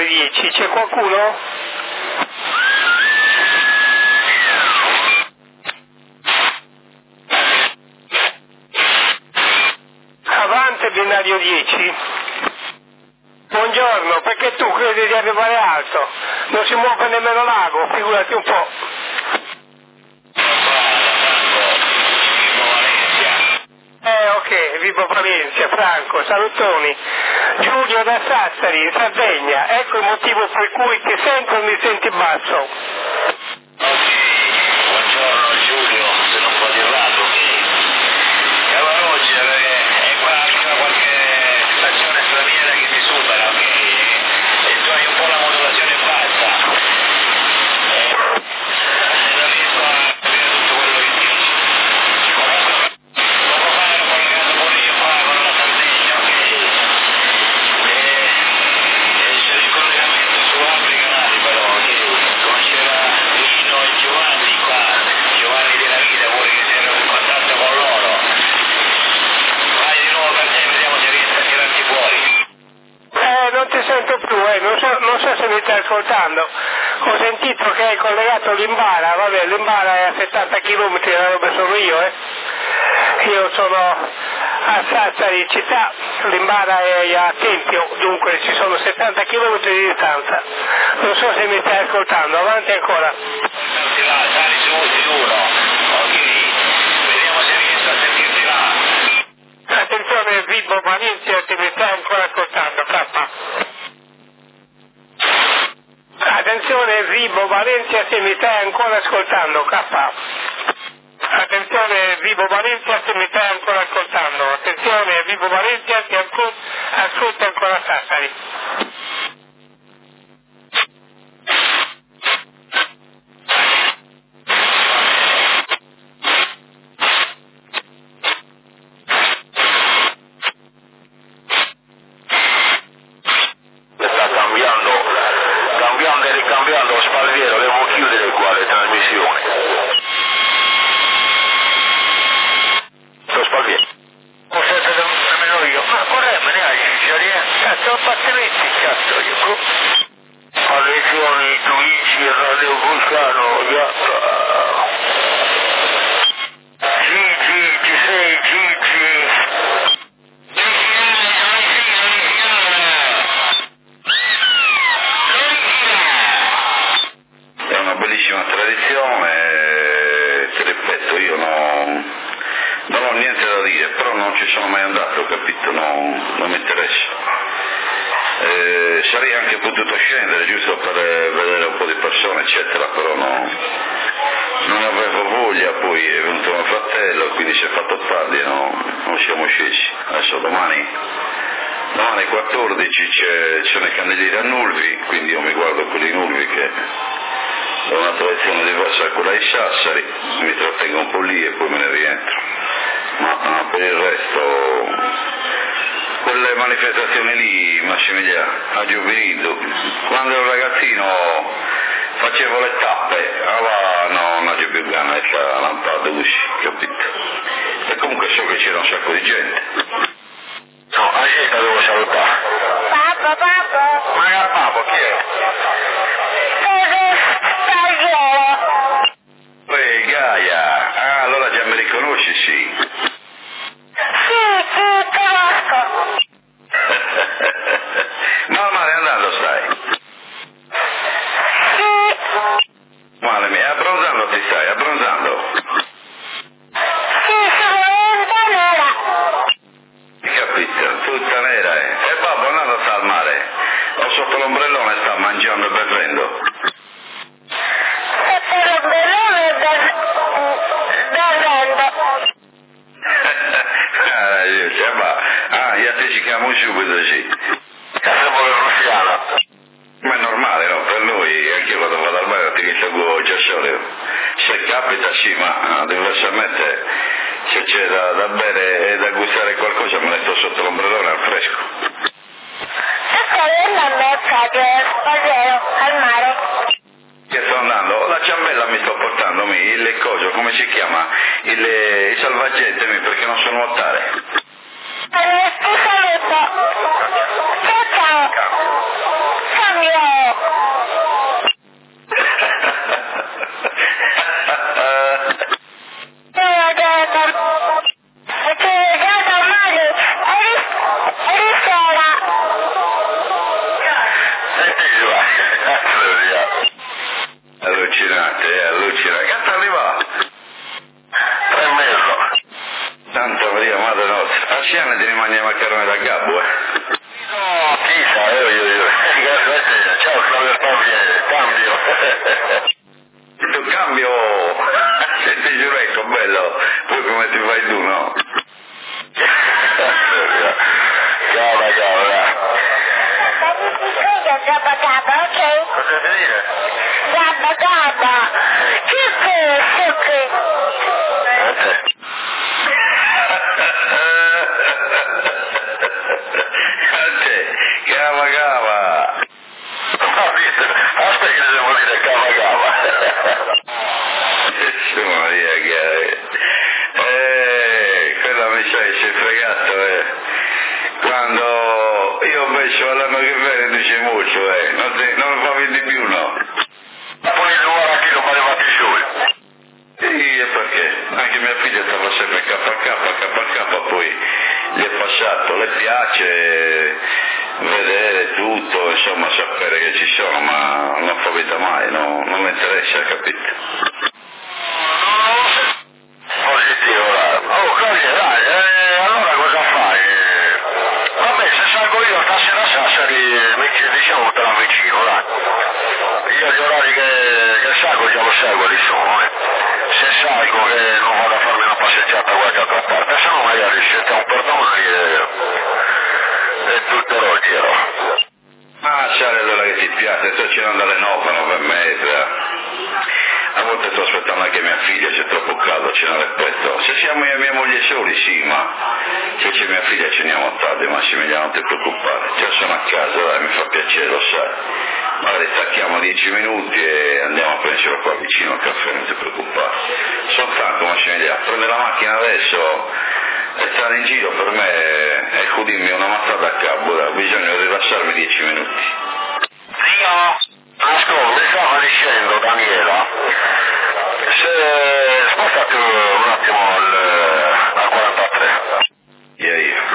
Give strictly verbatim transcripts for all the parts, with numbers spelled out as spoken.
dieci, c'è qualcuno? Avanti binario dieci. Buongiorno, perché tu credi di arrivare alto? Non si muove nemmeno l'ago, figurati un po'. Eh ok, vivo Valencia, Franco, salutoni. Giulio da Sassari, in Sardegna, ecco il motivo per cui ti sento e mi senti basso. Ok, buongiorno Giulio, se non può dirlo, ok. E allora oggi è qualche, qualche stazione straniera che ti supera, ok? E tu hai un po' la modulazione bassa. E non riesco a capire tutto quello che dici. Comunque, poco fa ero collegato pure io qua con la Sardegna, ok? E, e c'era il collegamento su altri canali però, ok? Come c'era Lino e Giovanni qua, Giovanni della Vita pure che si era in contatto con loro. Vai di nuovo per te, vediamo se riesco a tirarti fuori. Eh, non ti sento più, eh, non so, non so se mi stai ascoltando. Ho sentito che hai collegato l'Imbara, vabbè, l'Imbara è a settanta chilometri da dove sono io, eh. Io sono a Sassari città, l'Imbara è a Tempio, dunque ci sono settanta chilometri di distanza. Non so se mi stai ascoltando, avanti ancora. Senti là, sali su sicuro, ok, vediamo se riesco a sentirti là. Attenzione Vibo Valencia, se mi stai ancora ascoltando, K. Attenzione Vibo Valencia, se mi stai ancora ascoltando, K. Attenzione Vibo Valencia, se mi stai ancora ascoltando. Attenzione Vibo Valencia, ti ascolta ancora Sassari. Sta cambiando, cambiando e ricambiando Spalviero, devo chiudere qua le trasmissioni. Lo Spalviero. Lo sento nemmeno io. Ma vorremmo neanche, ci riesco. Cazzo, appartamenti, cazzo, io. Lezioni, Luigi, Radio Vulcano, Iacca. Gigi, ci sei, Gigi. È una bellissima tradizione, ti ripeto, io non, non ho niente da dire, però non ci sono mai andato, capito? Non, non mi interessa. Eh, sarei anche potuto scendere giusto per vedere un po' di persone, eccetera, però no, non avevo voglia, poi è venuto mio fratello, quindi si è fatto tardi e no, non siamo scesi. Adesso domani, domani quattordici c'è, c'è una candeliera a Nulvi, quindi io mi guardo quelli Nulvi che è una tradizione diversa da quella di Sassari, mi trattengo un po' lì e poi me ne rientro, ma, ma per il resto quelle manifestazioni lì mi assomiglia a Giubilino. Quando ero ragazzino facevo le tappe, allora no, non c'è più gana, la lampada usci, capito? E comunque so che c'era un sacco di gente. No, a gente devo salutare. Papà, papà. Ma che papo, chi è? Ehi, Gaia, ah, allora già mi riconosci, sì. Sì, ti conosco. Ma male andando stai? Sì. Male mia, abbronzando ti stai, abbronzando? Sì, sicuramente nera. Capito, tutta nera, eh. E babbo andando sta al mare, o sotto l'ombrellone sta mangiando e bevendo. Sotto l'ombrellone bevendo. Ah, giusto, ma, ah, io te ci chiamo subito, sì. Siamo le russiana. Ma è normale, no? Per noi, anche io quando vado al mare, ti seguo già solo. Se capita, sì, ma diversamente, se c'è da, da bere e da gustare qualcosa, me ne sto sotto l'ombrellone al fresco. E stai andando a Cagliari, Spalviero, al mare. Che sto andando? La ciambella mi sto portando, mi, il coso, come si chiama? Il, il salvagente, mi, perché non so nuotare. Allora, ti saluto. Ciao ciao. Cambio. scena ti rimane macarone da gabbo, eh? No, chissà, io, io, io. Ciao Flavio Paviere, cambio. Tu cambio, se ti giuro, ecco, bello, poi come ti fai tu, no? Cava, cava. Gabba gabba, ok? Cosa devi dire? Gabba gabba. Che che Ok. Cava cava. Aspetta che devo dire cava cava. Gesù Maria, che eh, quella mi c'hai, si è fregato, eh. Quando io invece l'anno che viene dice molto, eh. Non, ti, non mi fa di più, no? Poi il numero a chi lo voleva più su. Sì, e perché? Anche mia figlia stava sempre K K, K K, poi gli è passato, le piace vedere tutto, insomma sapere che ci sono, ma non fa vita mai, no, non mi interessa, capito? Positivo, oh Claudia, dai, eh, allora cosa fai? Vabbè, se salgo io stasera a Sassari, mi diciamo te la vicino, dai. Io gli orari che, che salgo già lo seguo lì sono, eh. Se salgo che non vado a farmi una passeggiata da qualche altra parte, se no magari sceltiamo per domani e, e tutto lo giro. Ah, sai allora che ti piace, sto girando alle nove, nove e mezza. A volte sto aspettando anche mia figlia, c'è troppo caldo, ce ne rispetto. Se siamo io e mia moglie soli, sì, ma se c'è mia figlia ci andiamo tardi, Massimiliano, non ti preoccupare. Già sono a casa, dai, mi fa piacere, lo sai. Magari stacchiamo dieci minuti e andiamo a prendercelo qua vicino al caffè, non ti preoccupare. Sono stanco, Massimiliano, prendere la macchina adesso e stare in giro per me è godirmi una mazzata a capo, dai, bisogna rilassarmi dieci minuti. Zio, ascolta, mi stava dicendo Daniela, se spostati un attimo al, al quarantatré. Yeah, yeah.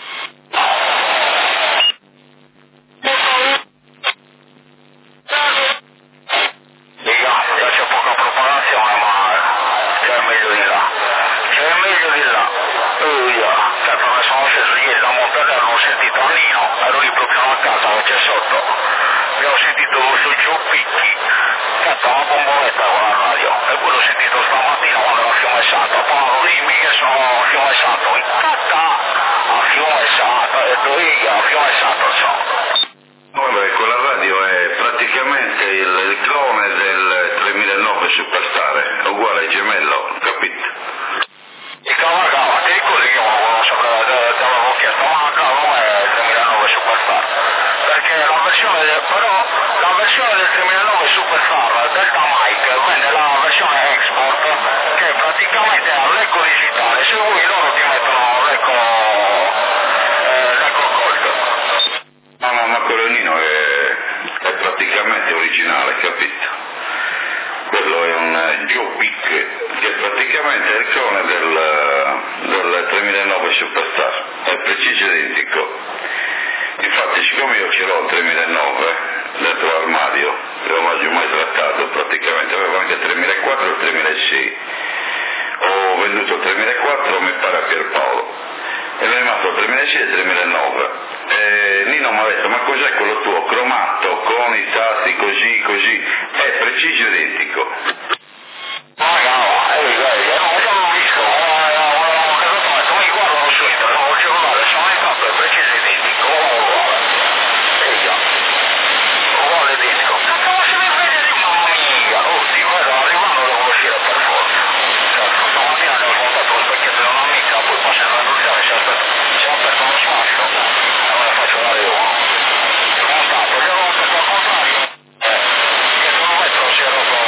Dica, c'è poca propagazione, ma c'è meglio di là. C'è meglio di là. Oh, yeah. Certo, mi sono sceso ieri da Montaterno, ho sentito Annino, ero lì proprio a casa, che c'è sotto. E ho sentito questo Giopicchi. Certo, una bombonetta con la radio. E poi l'ho sentito stamattina quando ero a Fiume Santo. Poi dimmi che sono a Fiume Santo. Incatta a Fiume Santo. E detto io a Fiume Santo sono. Vabbè, quella radio è praticamente il, il clone del tremilanove Superstar, è uguale al gemello, capito? Il cava cava, ti ricordi che io non sapevo, ti avevo chiesto, ma cava non è il tremilanove Superstar? Perché la versione del, però la versione del tremilanove Superstar Delta Mike vende la versione export che praticamente è l'eco digitale, se vuoi loro ti mettono l'eco eh, l'eco gold. No, no, ma quello Nino è, è praticamente originale, capito? Quello è un uh, Joe Pick, che praticamente è il clone del, del tremilanove Superstar, è preciso identico. Infatti, siccome io ce l'ho il tremilanove dentro l'armadio, non l'ho mai trattato, praticamente avevo anche il tremilaquattro e il tremilasei. Ho venduto il tremilaquattro, mi pare a Pierpaolo, e mi è rimasto il tremilasei e il tremilanove. E Nino mi ha detto, ma cos'è quello tuo? Cromato, con i tasti, così, così, è preciso identico. Ah no, eh, guarda, no, io non l'ho visto, ho casato, ma come guardano su internet, non voglio guardare, sono mai fatto è preciso identico, uguale. E già, uguale identico. Ma come se mi vede di mamma mia? Oh, ti vedo, arrivando devo uscire per forza. Certo, stamattina ne ho smontato un specchietto di un'amica, poi passo in radiozione, si aspetta, si aspetta uno smascio, e me ne faccio dare uno. Smontato, gli ho rotto al contrario, eh, che se non metto si è rotto.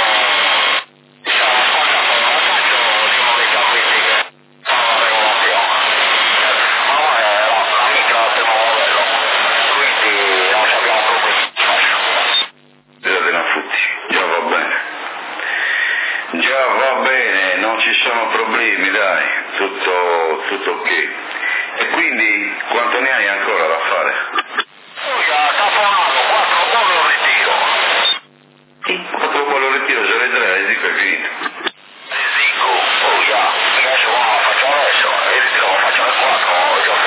Già va bene, non ci sono problemi, dai, tutto, tutto ok. E quindi quanto ne hai ancora da fare? Quattro lo ritiro. Quattro poi lo ritiro, se le tre, le dico è finito. Le dico, oh già, adesso non lo faccio adesso, il ritiro lo faccio alle quattro, ho già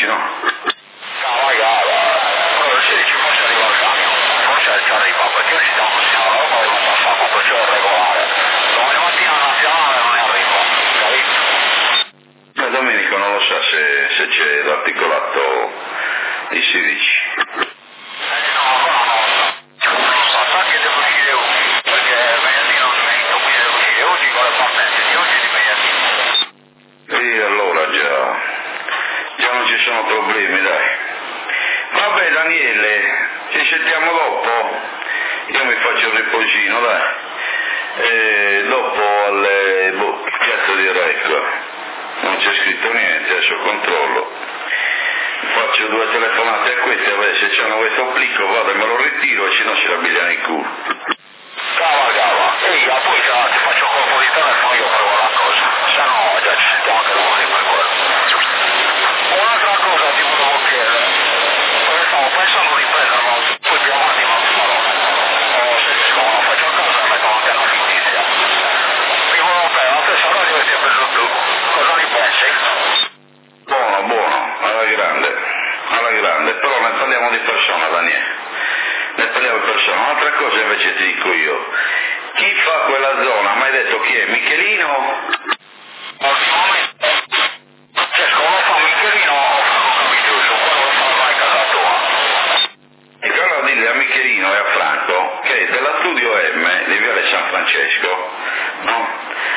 sedici, no? No, magari, quello sedici forse arriva il camion, forse ci arriva, perché oggi stiamo passando la roba, devo passare con perciò regolare. Domani mattina la nazionale non ne arrivo, capito? Eh, Domenico non lo sa se, se c'è l'articolato di sedici. Eh no, ancora non lo so. Non lo so, sa che devo uscire oggi, perché venerdì non smetto, quindi devo uscire oggi con le partenze di oggi e di venerdì. E allora già, già non ci sono problemi, dai. Vabbè Daniele, ci sentiamo dopo, io mi faccio il riposino, dai. E dopo alle, boh, piazza di Recco, non c'è scritto niente, adesso controllo. Faccio due telefonate a questi, a vedere se c'hanno questo obbligo, vado e me lo ritiro e se no si rabbigliano in culo. Cava, cava, e io poi già ti faccio colpo di telefono, io provo la cosa, se no già ci sentiamo anche domani per quello. Un'altra cosa ti volevo chiedere, perché stavo pensando di prenderlo, poi più avanti non lo farò. O se siccome non faccio a casa metto anche una fittizia. Mi volevo prendere la stessa radio che ti ho preso tu, cosa ne pensi? Buono, buono, alla grande, alla grande, però ne parliamo di persona, Daniele. Ne parliamo di persona. Un'altra cosa invece ti dico io. Chi fa quella zona? Mi hai detto chi è? Michelino? Ultimamente, cioè secondo fa Michelino o Franco Capitiuso, quello che fa ormai a casa tua. E allora dille a Michelino e a Franco che della Studio M di Viale San Francesco, no?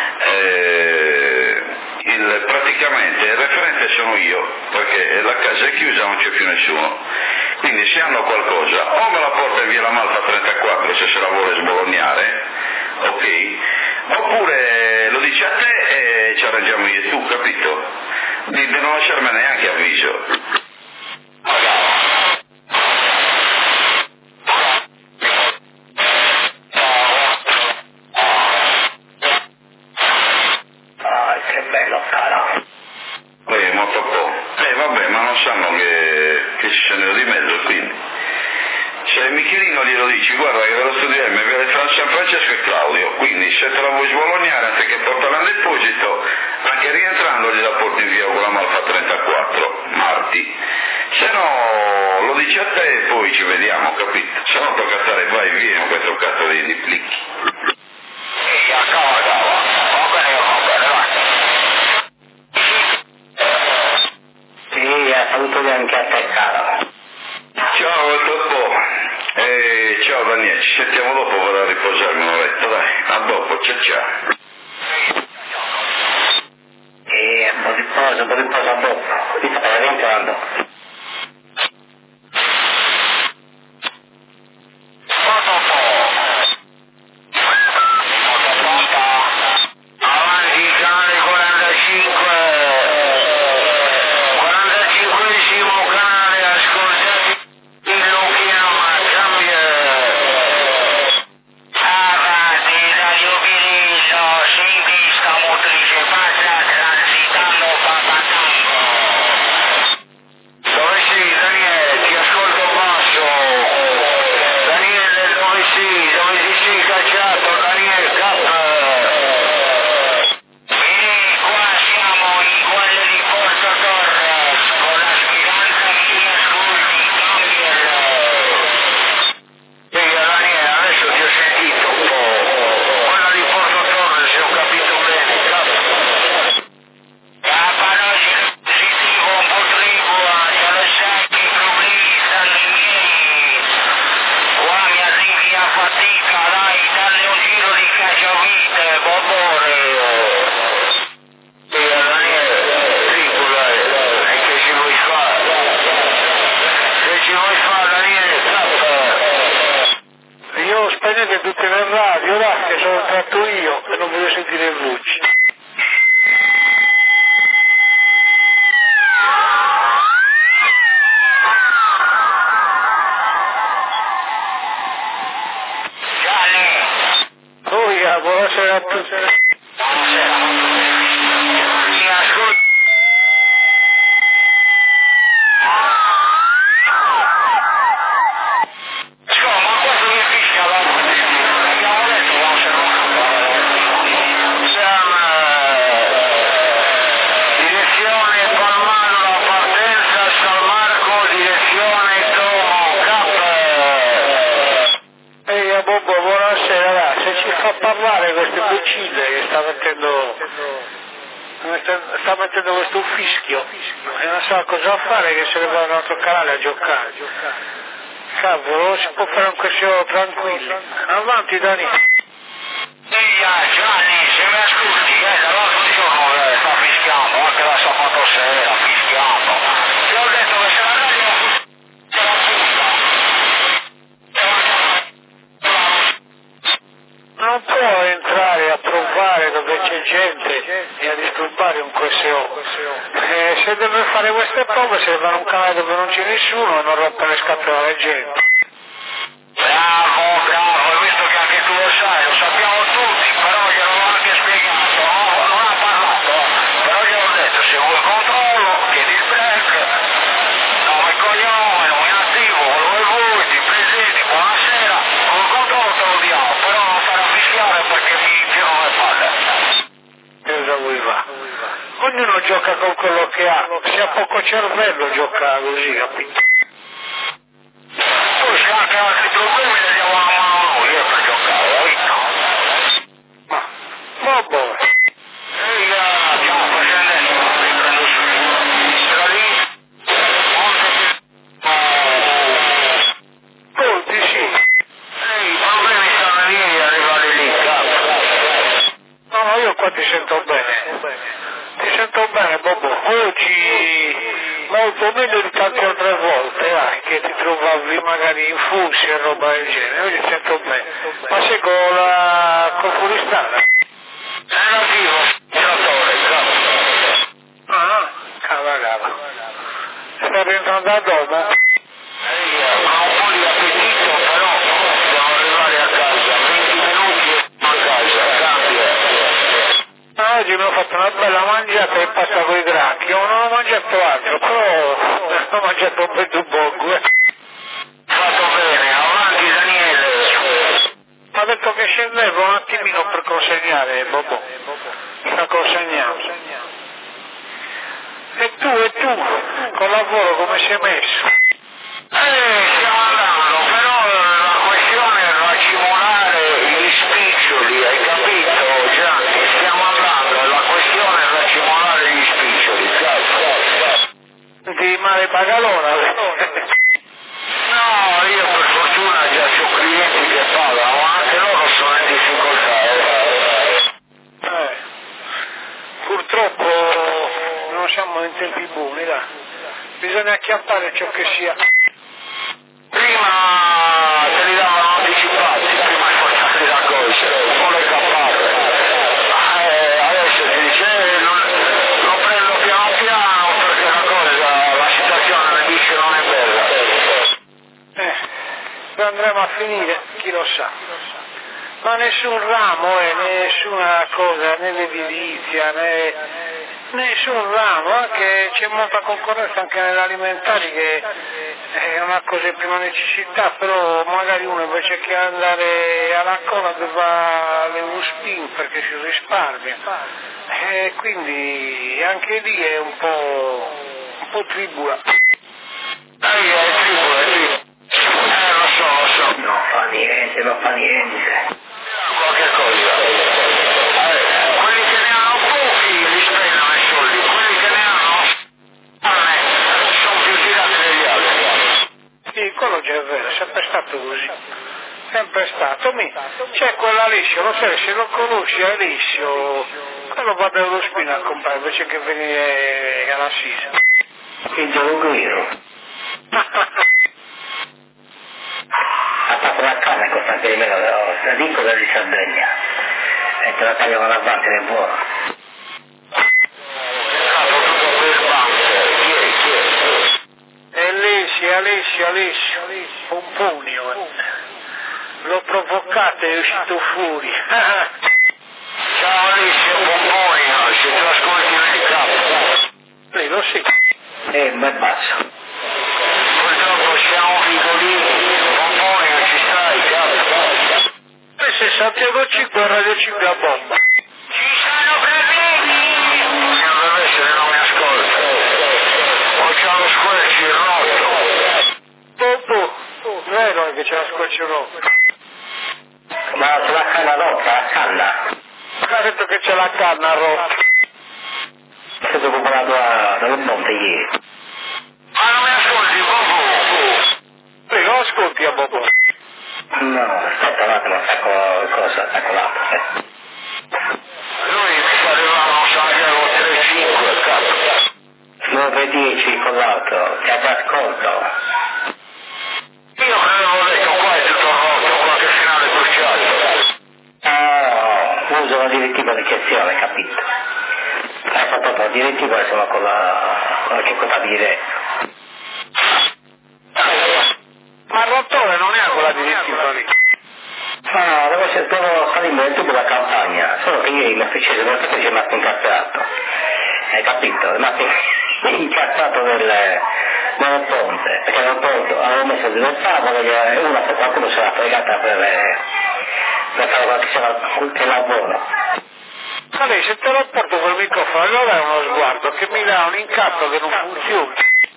Eh, il, praticamente il referente sono io, perché la casa è chiusa, non c'è più nessuno. Quindi se hanno qualcosa, o me la porta in via La Malfa trentaquattro se se la vuole sbolognare, ok? Oppure lo dici a te e ci arrangiamo io e tu, capito? Di, di non lasciarmi neanche avviso. Ah, che bello, cara. Eh, molto po'. Eh vabbè, ma non sanno che, che ci sono di mezzo, quindi. Se Michelino glielo dici, guarda che dello Studio M viene fra San Francesco e Claudio, quindi se te la vuoi sbolognare, anziché portarla al deposito, anche rientrando gliela porti in via con la Malfa trentaquattro, marti. Se no lo dici a te e poi ci vediamo, capito? Se no tocca stare vai e vieni con questo cazzo di, di plicchi. Sì, a cava, cava. Va bene, va bene, vai. Sì, saluto anche a te, caro. Ciao, a dopo. Eh, ciao Daniele, ci sentiamo dopo per riposarmi un'oretta, dai. A dopo, ciao ciao. E buon riposo, buon riposo a dopo. Ti stai rientrando. Avanti, canale quarantacinque. quarantacinquesimo canale, ascoltati. Lo chiama, cambia. Avanti, Radio Pirillo, sinistra motrice, passa transitando Papatango. Dove sei, Daniele? Ti ascolto basso. Daniele, dove sei? Dove ti sei cacciato? Daniele, K. E qua siamo in quelle di Porto Torres, con la speranza che mi ascolti, Cambiel. Ehi Daniele, adesso ti ho sentito un po'. Quella di Porto Torres, se ho capito bene, capo. Capa, noi siamo positivo, un po' tribua, se lo sai che i problemi stanno i miei. Qua mi arrivi a fatica, dai, dalle un giro di cacciavite, bobore. Ehi Daniele, tripula, e che ci vuoi fare? Che ci vuoi fare Daniele, cappa? Io spegnete tutte le radio, là, che sono tratto io e non voglio sentire il voci. Gianni, Oh, yeah, buonasera a tutti. imbecille che sta mettendo, sta mettendo questo fischio e non sa cosa fare, che se ne va a un altro canale a giocare. Cavolo, si può fare un questo tranquillo. Avanti Dani. Ehi Gianni, se mi ascolti, eh, dall'altro giorno eh, sta fischiando, anche la sabato sera, fischiando. Ti ho detto che se la radio c'è la punta. Non può entrare a provare dove c'è gente e a disturbare un Q S O. Eh, se deve fare queste prove se va in un canale dove non c'è nessuno e non rompe le scatole alla gente. Bravo, bravo, hai visto che anche tu lo sai, lo sappiamo tutti, però glielo ho anche spiegato, no? Non ha parlato, però gli ho detto se vuoi controllo, chiedi il break, nome e cognome, nome attivo, quello che vuoi, ti presenti, buonasera, col controllo te lo diamo, però non fare a fischiare perché mi girano le palle. Cosa vuoi fare? Ognuno gioca con quello che ha, se ha poco cervello gioca così, capito? Poi se anche altri problemi li diamo una mano noi, eh, per giocare, hai visto? Ma, vabbè. Ehi, ah, ciao, scendendo, mi prendo su, era lì, monte Conti sì. Ehi, i problemi stanno lì e arrivare lì, cazzo. No, no, io qua ti sento bene. Ti sento bene, Bobo. Oggi molto meglio di tante altre volte, anche ti trovavi magari infusi e roba del genere. Oggi ti sento bene. Ma sei con la col fuoristrada? Negativo, giocatore, cazzo. Ah, cava cava. Stai rientrando da domo? Ehi, ho un po' di appetito, però dobbiamo arrivare a casa, venti minuti e a casa, cambia. Ah, oggi mi ho fatto una bella mangiata e pasta con i granchi. Io non ho mangiato altro, però ho mangiato un bel dubongo. Eh. Fatto bene, avanti Daniele. Mi ha detto che scendevo un attimino per consegnare, Bobo. Sta consegnando. E tu, e tu, col lavoro come si è messo? Eh, stiamo andando, però la questione è racimolare gli spiccioli, hai capito Gianni? Stiamo andando, e la questione è racimolare gli spiccioli, cazzo. Di mare Bagalona? No, io per fortuna già ho clienti che pagano, ma anche loro sono in difficoltà, eh. Eh, purtroppo non siamo in tempi buoni, dai. Bisogna acchiappare ciò che sia. Prima te li davano anticipati, prima di portarli da cosa, con le caparre. Eh, adesso ti dice, eh, non, lo prendo piano piano perché la cosa, la situazione mi dice non è bella. Eh, dove andremo a finire, chi lo sa. Ma nessun ramo, eh, nessuna cosa, né l'edilizia, né nessun ramo, anche c'è molta concorrenza anche nell'alimentare che è una cosa di prima necessità, però magari uno invece che andare alla cola va alle Uspin perché si risparmia. E quindi anche lì è un po', un po' tribula. Ehi, è tribula, è tribula. Eh, lo so, lo so. Non fa niente, non fa niente. Qualche cosa. Eh, quelli che ne hanno pochi li spendono i soldi, quelli che ne hanno eh, sono più tirati degli altri. Sì, quello già è vero, è sempre stato così. Sempre stato. Mi, c'è quell'Alessio, lo sai, se lo conosci Alessio, quello va dallo spino a comprare invece che venire alla Sisa. Il giorno ha fatto una canna con San Pirimeno, la dico di Sardegna, e te la taglio con la parte del buono. E Alessio, Alessio, Alessio, Pomponio, l'ho provocato e è uscito fuori. Ciao Alessio, Pomponio, se tu ascolti nel capo. Lei lo sì. E un bel basso. Purtroppo siamo piccolini, Pomponio ci stai, capo. E se Santiago cinque a Radio cinque a bomba. Ci stanno presenti! Non deve essere, non mi ascolta. O c'è lo squelci rotto. Bobo, vero che c'è la squarcia rotto. Ma sulla canna rotta, la canna. ha detto che c'è la canna rotta. È stato comprato dallo Monte ieri. Ma non mi ascolti, Bobo? Sì, non ascolti a Bobo. No, aspetta un attimo, stacco cosa, stacco l'altro. Eh. Noi mi parevamo, Santiago tre cinque, cazzo. nove dieci con l'altro, ti ascolto. Io avevo detto qua è tutto rotto, qualche finale bruciato. Ah, uso la direttiva di eccezione, capito? Hai fatto la direttiva sono con la, con la circuita di diretta. Ma il rottore non è quella direttiva lì. Ah, devo, devo salire nel tubo della campagna, solo che ieri mi è successo che il è rimasto incazzato. Hai capito? È rimasto incazzato nel, nel ponte, perché nel ponte avevo messo del tavolo e una, qualcuno se l'ha fregata per, per fare qualche lavoro. Ma lei se te lo porto col microfono allora è uno sguardo che mi dà un incappo che non funziona.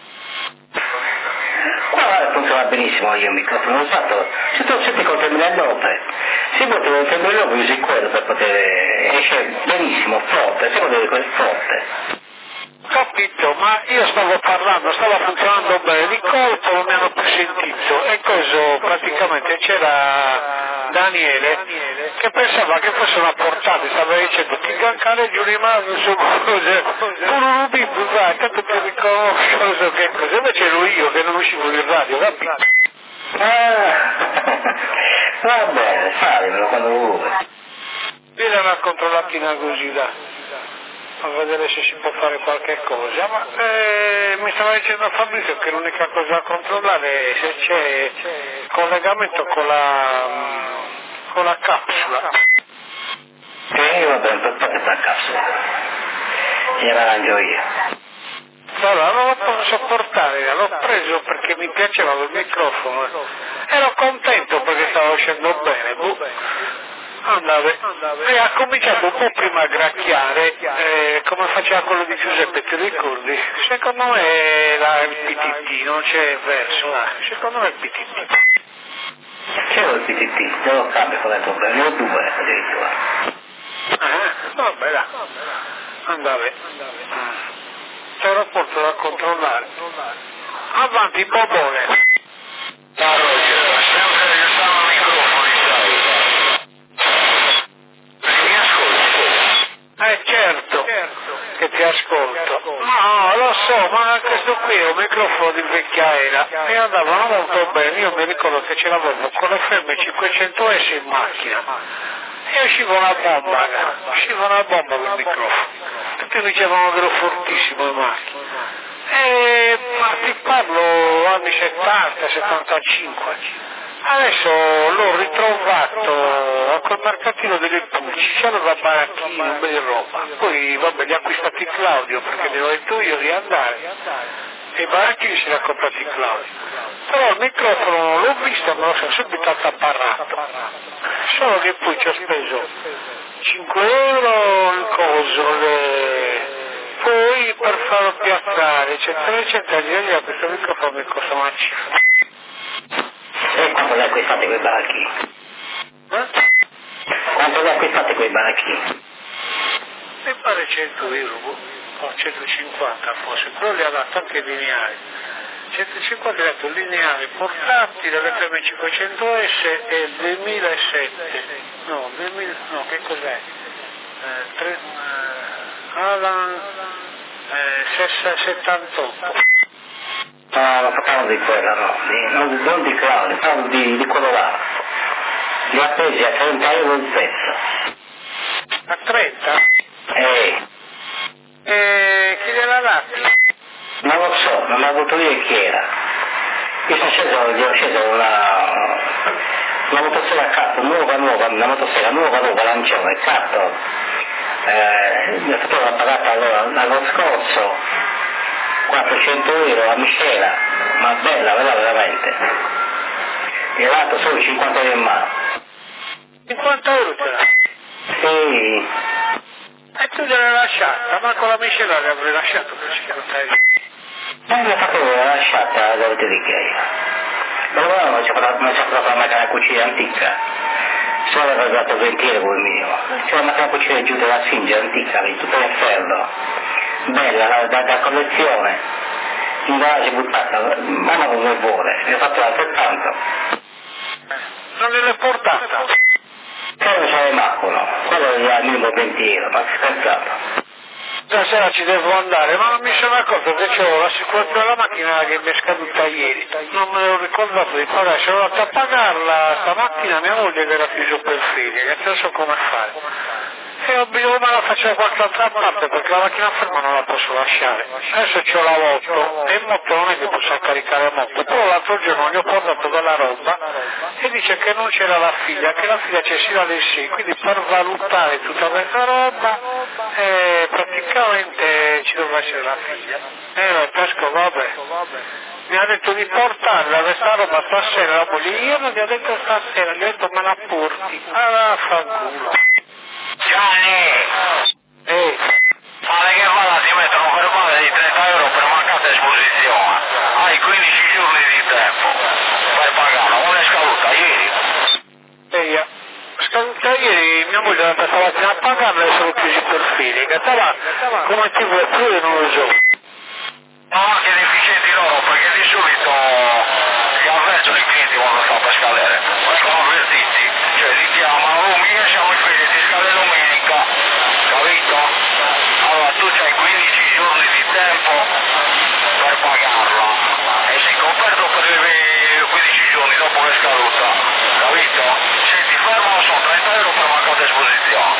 Guarda, funziona benissimo io il microfono, non fatto, se tu senti col terminale nove, se vuoi il terminale nove usi quello per poter, esce benissimo, forte, se vuoi quel forte. Capito, ma io stavo parlando, stava funzionando bene, di colpo non mi hanno più sentito e cosa praticamente c'era Daniele che pensava che fosse una portata, stava dicendo ti gancare giù rimasto su cose, pure un bimbo, vai, tanto ti riconosco che cosa, invece ero io che non uscivo in radio, capito? Ah, va bene, fammelo quando vuoi. Vieni a controllare una così, a vedere se si può fare qualche cosa, ma eh, mi stava dicendo Fabrizio che l'unica cosa da controllare è se c'è collegamento con la, con la capsula. E va bene, per parte la capsula. Gliela arrangio io. Allora, non lo posso sopportare, l'ho preso perché mi piaceva il microfono, ero contento perché stava uscendo bene, buh. Andava, e ha cominciato un po' prima a gracchiare, eh, come faceva quello di Giuseppe, ti ricordi? Secondo me era il P T T, non c'è verso, eh. Secondo me è il P T T. C'ero il P T T, non lo cambio con il problema, ne ho due addirittura. Eh, vabbè, là. Andava. C'è un rapporto da controllare. Avanti, Bobone. Ciao Roger, sempre che stavo al microfono, mi ascolti? Eh certo che ti ascolto. No, lo so, ma questo qui è un microfono di vecchia era e andavano molto bene. Io mi ricordo che ce l'avevo con l'F M cinquecento S in macchina e usciva una bomba, usciva una bomba col microfono. Tutti dicevano che ero fortissimo in macchina. E ma ti parlo anni settanta, settantacinque. Adesso l'ho ritrovato col mercatino delle Pulci, c'aveva baracchino, un bel roba. Poi vabbè li ha acquistati Claudio perché gli ho detto io di andare. E i baracchini se li ha comprati Claudio. Però il microfono l'ho visto ma lo sono subito accaparrato. Solo che poi ci ho speso cinque euro il coso, le... poi per farlo piazzare, eccetera, eccetera, gli a questo microfono mi costa una cifra. E quanto le acquistate quei baracchini? Eh? Quanto le acquistate quei baracchini? Mi pare cento euro, o centocinquanta forse, però li ha dato anche lineari. centocinquanta ha dato lineari portatili dell'F M cinquecento S e il duemilasette. No, duemila, no, che cos'è? Eh, tre, eh, Alan eh, settantotto. No, non parlo di quello, no, di, non, non di Claudio, parlo di, di quello là. Li ha presi a trenta euro il pezzo. A trenta? Eh, E chi gliel'ha dati? non lo so, non ho avuto io chi era. Io sono sceso, gli ho sceso una, una motosega a capo, nuova nuova, una motosega nuova nuova, lancione, cazzo. Eh, mi ha fatto una pagata allora, l'anno scorso, quattrocento euro a miscela, ma bella, bella veramente. Gli ho dato solo cinquanta euro in mano. cinquanta euro te l'ha? Sì. E tu gliel'hai lasciata, ma con la miscela l'avrei lasciato per cinquanta euro. Non mi ha fatto la lasciata dove ti dico io. Ma allora non c'è fatto la macchina a cucina antica. Sono arrabbiato ventiere quel mio. C'è una cappuccina giù della Sfinge antica lì, tutta in ferro, bella, da, da collezione, in garage buttata, mamma come vuole, ne ho fatto altrettanto. Non gliel'è portata? Quello c'è il macolo, quello è il minimo ventiero, ma scherzato. Stasera ci devo andare, ma non mi sono accorto che c'ho l'assicurazione della macchina che mi è scaduta ieri. Non me l'ho ricordato di pagare, sono andato a pagarla stamattina, mia moglie che era chiuso per ferie, che non so come fare. E ho bisogno che la faccio da qualche altra parte perché la macchina ferma non la posso lasciare. Adesso c'ho la moto e in moto non è che posso caricare la moto, però l'altro giorno gli ho portato della roba e dice che non c'era la figlia, che la figlia c'è sino alle sei, quindi per valutare tutta questa roba eh, praticamente ci doveva essere la figlia. E lo pesco, vabbè. Mi ha detto di portarla questa roba stasera, la moglie, io non gli ho detto stasera, gli ho detto me la porti. Ah, fanculo. Gianni! Ehi! Fate che vada ti mettono per male di trenta euro per mancata esposizione. Hai quindici giorni di tempo per pagarla. Non è scaduta ieri? Ehi, scaduta ieri mia moglie è andata stamattina a pagarla e sono chiusi per fili. Che stava come ti vuoi pure non lo so. Ma anche deficienti loro perché di solito li avvertono i clienti quando sta per scadere. Vengono avvertiti. Cioè li chiamano, oh mica siamo i clienti, scade domenica. Capito? Allora tu c'hai quindici giorni di tempo per pagarla e sei coperto per i quindici giorni dopo che è scaduta, capito? Se ti fermano sono trenta euro per mancata esposizione.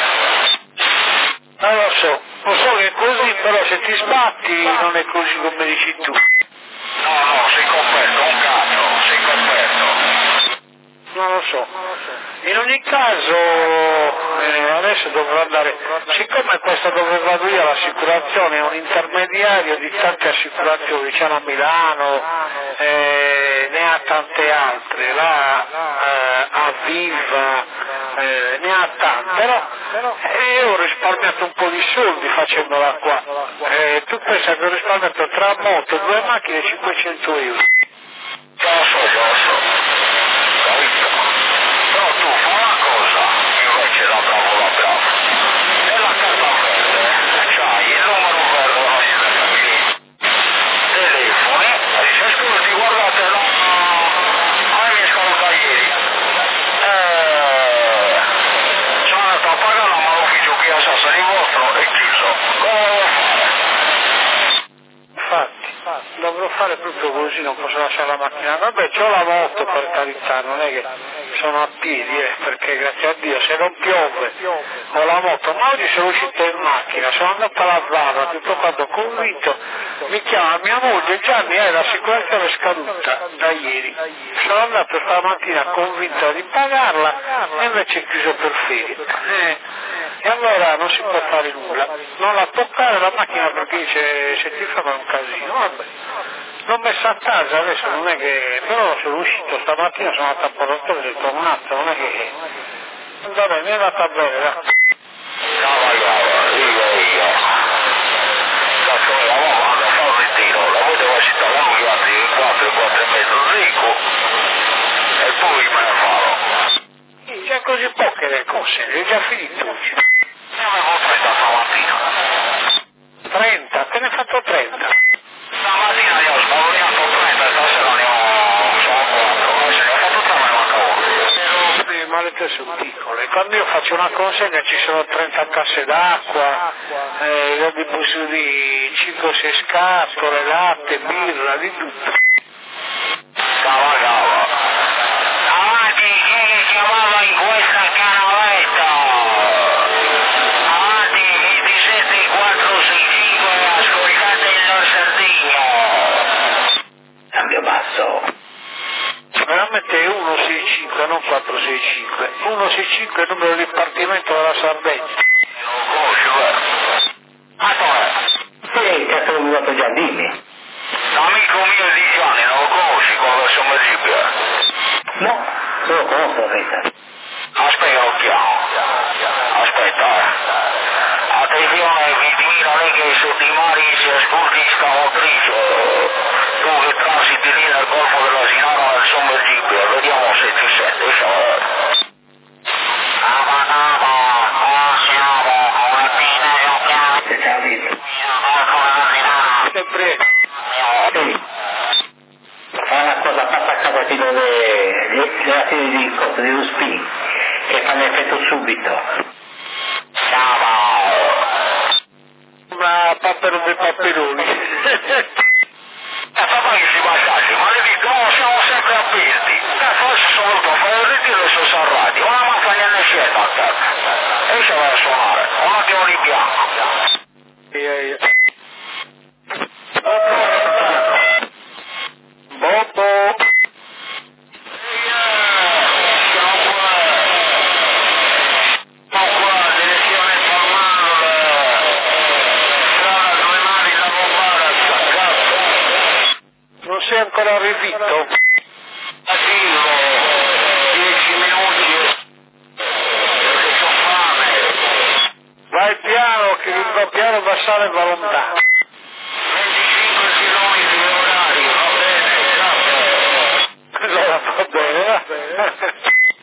Non lo so, lo so che è così, però se ti sbatti non è così come dici tu. No, no, sei coperto, un cazzo, sei coperto. Non lo so. In ogni caso eh, adesso dovrò andare, siccome questa dove vado io l'assicurazione è un intermediario di tante assicurazioni, c'è a Milano, eh, ne ha tante altre, la eh, Aviva, eh, ne ha tante, però eh, ho risparmiato un po' di soldi facendola qua. Eh, tu pensa che ho risparmiato tra moto, due macchine cinquecento euro. Lo so, lo so, capito? Però tu fai una cosa, invece da bravo da bravo. Nella carta verde c'hai il numero verde della nostra clienti. Telefoni, e dice scusi, guardate, no, a me mi è scaduta ieri. Eh, sono andato a pagarla ma l'ufficio qui a Sassari vostro è chiuso. Come devo fare? Infatti, dovrò fare proprio così, non posso lasciare la macchina. Vabbè, c'ho la moto per carità, non è che sono a piedi, eh, perché grazie a Dio se non piove ho la moto, ma oggi sono uscito in macchina, sono andato alla Zara, tutto quanto convinto, mi chiama mia moglie, Gianni, eh, l'assicurazione è scaduta da ieri. Sono andato stamattina convinto di pagarla e invece è chiuso per ferie. Eh, e allora non si può fare nulla, non la toccare la macchina perché dice se ti fa un casino, vabbè. L'ho messa a casa adesso, non è che, però sono uscito stamattina, sono andato a portare, ho detto un attimo, non è che, vabbè, mi è andata bene, va. Brava, brava, dico io. Cazzo mia, ma vado a fare un ritiro, la vedo che si sta allungando in quattro, quattro e mezzo ricco e poi me ne farò. C'è così poche le cose, è già finito oggi. Ne avevo trenta stamattina. trenta, te ne hai fatto trenta. Stamattina ne ho sbagliato trenta e stasera ne ho sono quattro, se ne ho fatto tre me ne manca uno. Le malette sono piccole, quando io faccio una consegna ci sono trenta casse d'acqua, eh, io di busti di cinque sei scatole, latte, birra, di tutto. Cava, cava. Avanti, chi che chiamava in questa canavetta? Avanti, ventisette quattro sei cinque, ascoltate il Sardegno. Cambio basso. Veramente è uno sei cinque, non quattro sei cinque. uno sei cinque è il numero di dipartimento della Sardegna. Non conosci, vero? Ah, com'è? Sì, cazzo l'ho usato già, dimmi. L'amico mio di Gianni, non lo conosci con la sommergibile? No, non lo conosco, aspetta. Aspetta, lo chiamo. Aspetta, eh. Attenzione, ventimila leghe sotto i mari si ascoltisca motrice. Tu che transiti lì nel golfo della Sinara nel sommergibile, vediamo se ti sente, ciao. passate tipo le relazioni di costo di Ruspin che fanno effetto subito. Una papero dei papperoni. E papà che si passaggi, ma le dico, no, siamo sempre aperti. Eh, forse sono venuto a fare il ritiro e sono serrati. Una macchina ne si è fatta. E ci va a suonare. Un attimo di bianco. Yeah, yeah. Bobo. Non sei ancora arrivito? Arrivo, dieci minuti, perché c'ho fame. Vai piano, che il piano va sale va lontano. venticinque chilometri orario, va bene, Allora va bene, va bene.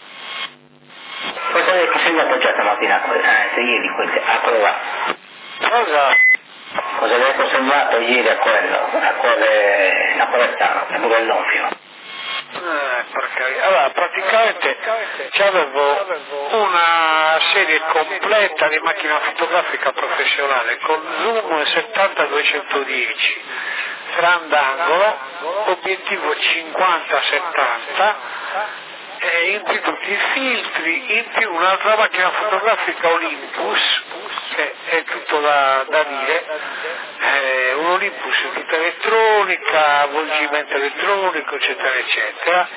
Cosa hai consegnato già stamattina? Eh, ieri, a quello là. Cosa? Cosa avevo consegnato ieri a quello, a quel napoletano, a Bugellonfio? Eh, perché, allora, praticamente avevo una serie completa di macchina fotografica professionale con zoom settanta duecentodieci, grandangolo, obiettivo cinquanta settanta, e in più tutti i filtri, in più un'altra macchina fotografica Olympus, che è tutto da, da dire, eh, un Olympus tutta elettronica, avvolgimento elettronico, eccetera, eccetera.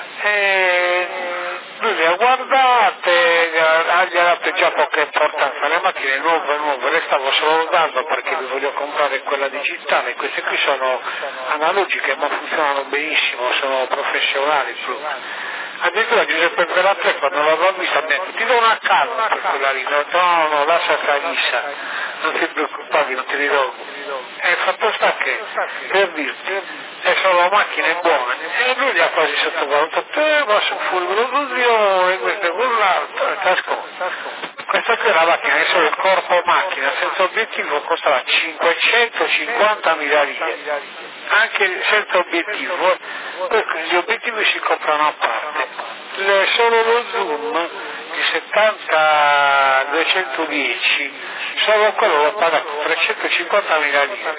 E lui le ha guardate, gli ha dato già poca importanza, le macchine nuove nuove, le stavo solo dando perché vi voglio comprare quella digitale, queste qui sono analogiche ma funzionano benissimo, sono professionali più. Addirittura Giuseppe Bellatrè quando l'avrò vista mi ha detto ti do una calma per quella lì, no no, no lascia Carissa, non ti preoccupare, non ti ridò. E il fatto sta che, per dirti, è solo macchine buone, e lui li ha quasi sottovalutato, eh ma sono fuori velocizzazione, questo e quell'altro, ascolta. Questa qui è la macchina, è solo il corpo macchina, senza obiettivo costava cinquecentocinquantamila lire, anche senza obiettivo, perché gli obiettivi si comprano a parte. Le, solo lo zoom di settanta duecentodieci, solo quello l'ho pagato trecentocinquantamila lire.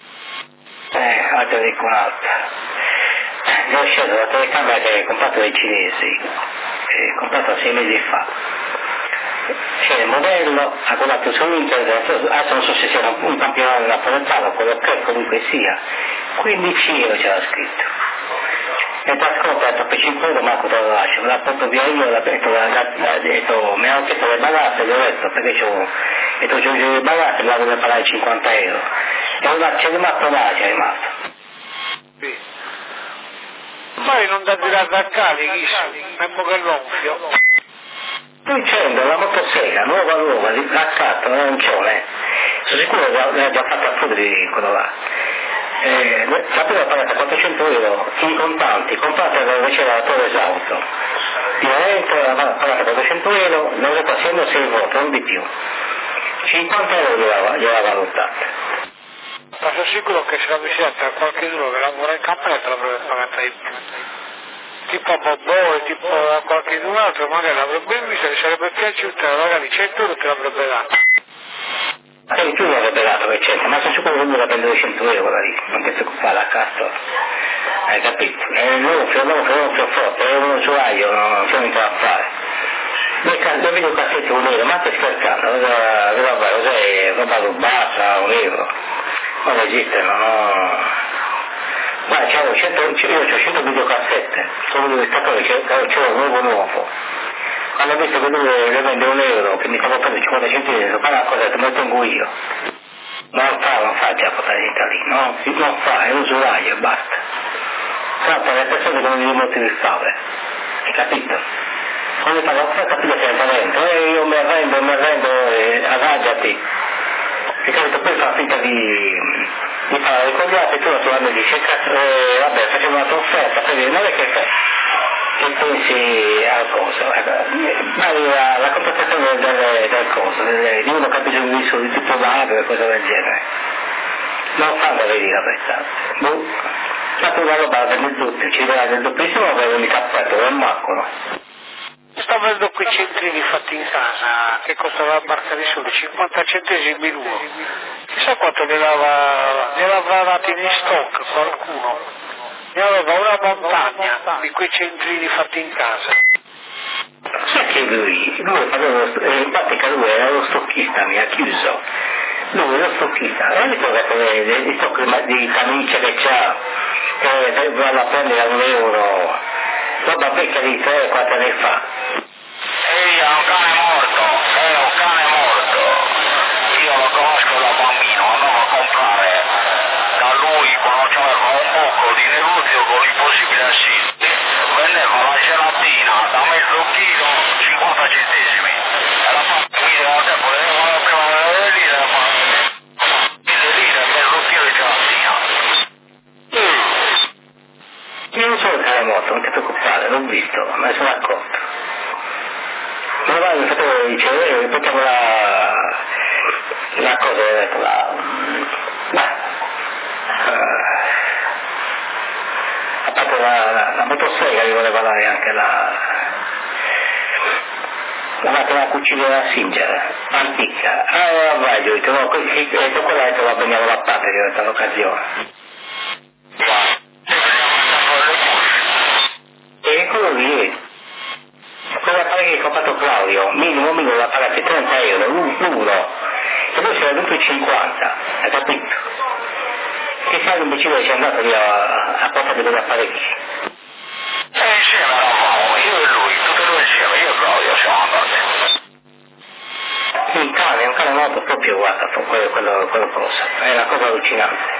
Eh, altro dico un'altra. Ne ho scelto la telecamera che ho comprato dai cinesi, eh, comprato sei mesi fa. C'è il modello, ha guardato su internet, adesso non so se sia un campionato napoletano, quello che comunque sia, quindici euro c'era scritto. E da scorta ho detto per cinque euro Marco te lo lascio, me l'ha portato via io, l'ha detto, l'ha detto, mi hanno chiesto le bagasse, gli ho detto, perché c'ho, e tu c'ho le bagasse, me la voglio pagare cinquanta euro. E allora c'è rimasto là, c'è rimasto. Sì. Poi non da tirare da cali, è un po' che gonfio. Tu dicendo la motosega, nuova nuova, di placcato, arancione, sono sicuro che l'ha già fatta fuori di quello là. Eh, la prima pagata quattrocento euro in contanti, comprata dove c'era la torre esausto. Di momento la pagata quattrocento euro, non è passando sei voto, non di più. cinquanta euro gliela valutata. Ma sono sicuro che se l'avvicinata a qualche duro che lavora in campionata l'avrebbe pagata di più. Tipo a Bobbo e tipo a qualche altro magari l'avrebbe visto, gli sarebbe piaciuto, magari cento euro te l'avrebbe dato. Ma che tu l'avrebbe dato per cento, ma sono sicuro che lui la prende duecento euro quella lì, non ti preoccupare a Castro. Hai capito? È un gonfio, un gonfio, un gonfio forte, è un usuario, non c'è niente da fare. Le vedo cassetti un euro, ma stai scherzando, cosa, cosa, cos'è, roba rubata, un euro? Non esiste, no. Guarda, c'avevo cento, io ho cento videocassette, sono due statori, c'era un nuovo nuovo. Quando ho visto che lui le vende un euro, che mi stavo prendendo cinquanta centesimi, fa una cosa che me lo tengo io. Non fa, non fa già portare in Italia, no? Non fa, è un usuraio e basta. Tanto le persone che non gli molti di fare, hai capito? Quando mi fanno, ho capito che è talento, e io mi arrendo, mi arrendo, e arrangiati. Hai capito? Poi fa finta di... mi fa le cogliate e tu naturalmente dice eh, vabbè facciamo una tua offerta per dire non è che fai che pensi al coso ma la, la contrattazione del, del coso di uno che ha bisogno di soldi tipo vago e cose del genere non fanno vedere la prestante boh. fatto una roba del doppio, ci darà del doppiosimo per un incazzato, per un maccolo. Sto vedendo quei centrini fatti in casa che costano la barca di sole cinquanta centesimi l'uno. Chissà quanto ne aveva, ne aveva dati in stock qualcuno. Ne aveva una montagna di quei centrini fatti in casa. Sai che lui, lui faceva, in pratica lui era lo stocchista, mi ha chiuso. Lui è lo stocchista, e mi trovato gli stock di camicia che c'ha, che vanno a prendere a un euro, roba vecchia di tre quattro anni fa. Ehi, è un cane morto, è un cane morto. Io lo conosco da bambino, andavo a comprare da lui quando c'aveva un poco di negozio con l'impossibile assiste. Vendeva la gelatina da mezzo chilo, cinquanta centesimi. Era fatto mille al tempo, le prima le lire, ma mille lire e mezzo chilo di gelatina. Io non so il cane morto, non ti preoccupare, l'ho visto, me ne sono accorto. Ma guarda, il fratello dice, eh, facciamo la, la cosa, ho detto, la, ma, uh, a parte la, la, la motosega che voleva dare anche la, la macchina cucina da Singer, antica, ah, vai, io ho detto, no, quella ha detto, va bene, la parte che ho detto l'occasione. E quello lì, quell'apparecchio che ha comprato Claudio, minimo minimo l'ha pagato trenta euro, uno, e lui si era venuto cinquanta, hai capito? Che sai l'imbecille che ci è andato lì a, a portare quegli apparecchi? E insieme eravamo, io e lui, tutti e due insieme, io e Claudio siamo andati. Un cane, un cane morto proprio, guarda, quello, quello, quello cosa, è una cosa allucinante.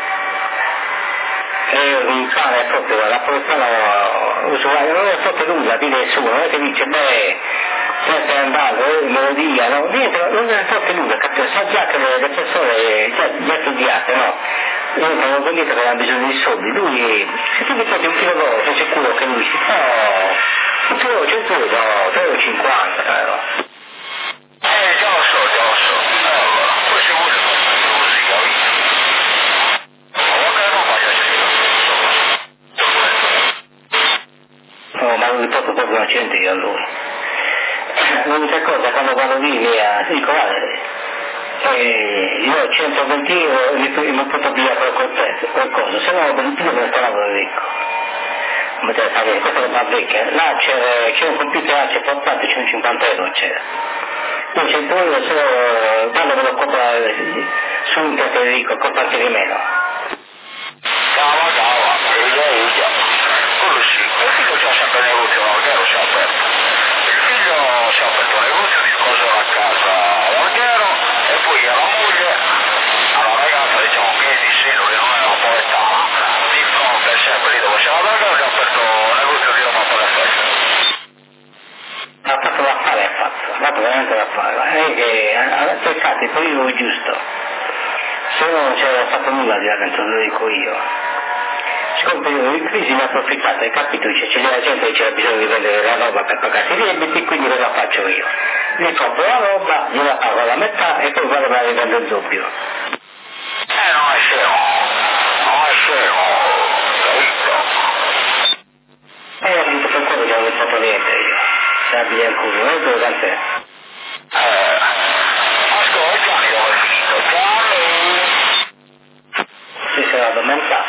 È un cane proprio, la polizia usuario non è fatto nulla di nessuno, non è che dice beh, se stai andando, eh, me lo dia, no? Niente, non è fatto nulla, capito? Sa già che le, le persone già, già studiate, no? Io sono convinto che hanno bisogno di soldi, lui, se tu mi porti un chilo d'oro, sei sicuro che lui si fa, un chilo cento euro, no, cento cinquanta, però. Eh, già lo so, già lo so. Allora, poi se vuole fare così, capito? No, ma non li porto proprio una gente io a lui. L'unica cosa, quando vado lì, via, dico, guarda, eh, io ho centoventi euro e mi, mi porto via quel, quel pezzo, qualcosa, se no per il più me ne stavo ricco. Ma te sai, questa è una vecchia, là c'era, c'era un computer, là c'è portato, c'è un cinquanta euro c'era. Io cento euro solo, quando me lo compro su internet ricco, compro anche di meno. Cava, cava, io già. Quello sì, il figlio c'ha sempre un negozio, no? Alghero si è aperto. Il figlio si è aperto un negozio di cose a casa a Alghero e poi alla moglie, alla ragazza, diciamo che di seno che non è una poeta, di fronte sempre lì dove c'era l'Alghero, che ha aperto un negozio di roba per le feste. Ha fatto l'affare, ha fatto, ha fatto veramente l'affare, è che ha peccato, poi io è giusto. Se no non c'era fatto nulla di là dentro, lo dico io. Siccome periodo di crisi mi ha approfittato, hai capito? Dice, c'è della gente che c'era bisogno di vendere la roba per pagarsi i debiti, quindi cosa faccio io? Mi compro la roba, io la pago alla metà e poi vado a rivendere il doppio. Eh, non è scemo, non è scemo, capito? E ho avuto per quello che non ho fatto niente io. Se abbiamo il culo, non è tant'è. Eh, ascolta, Gianni dove è finito? Gianni! Si sarà addormentato.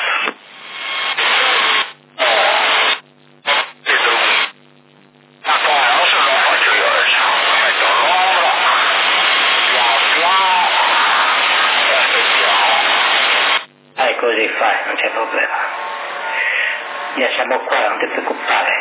Così fai, non c'è problema. Lasciamo qua, non ti preoccupare.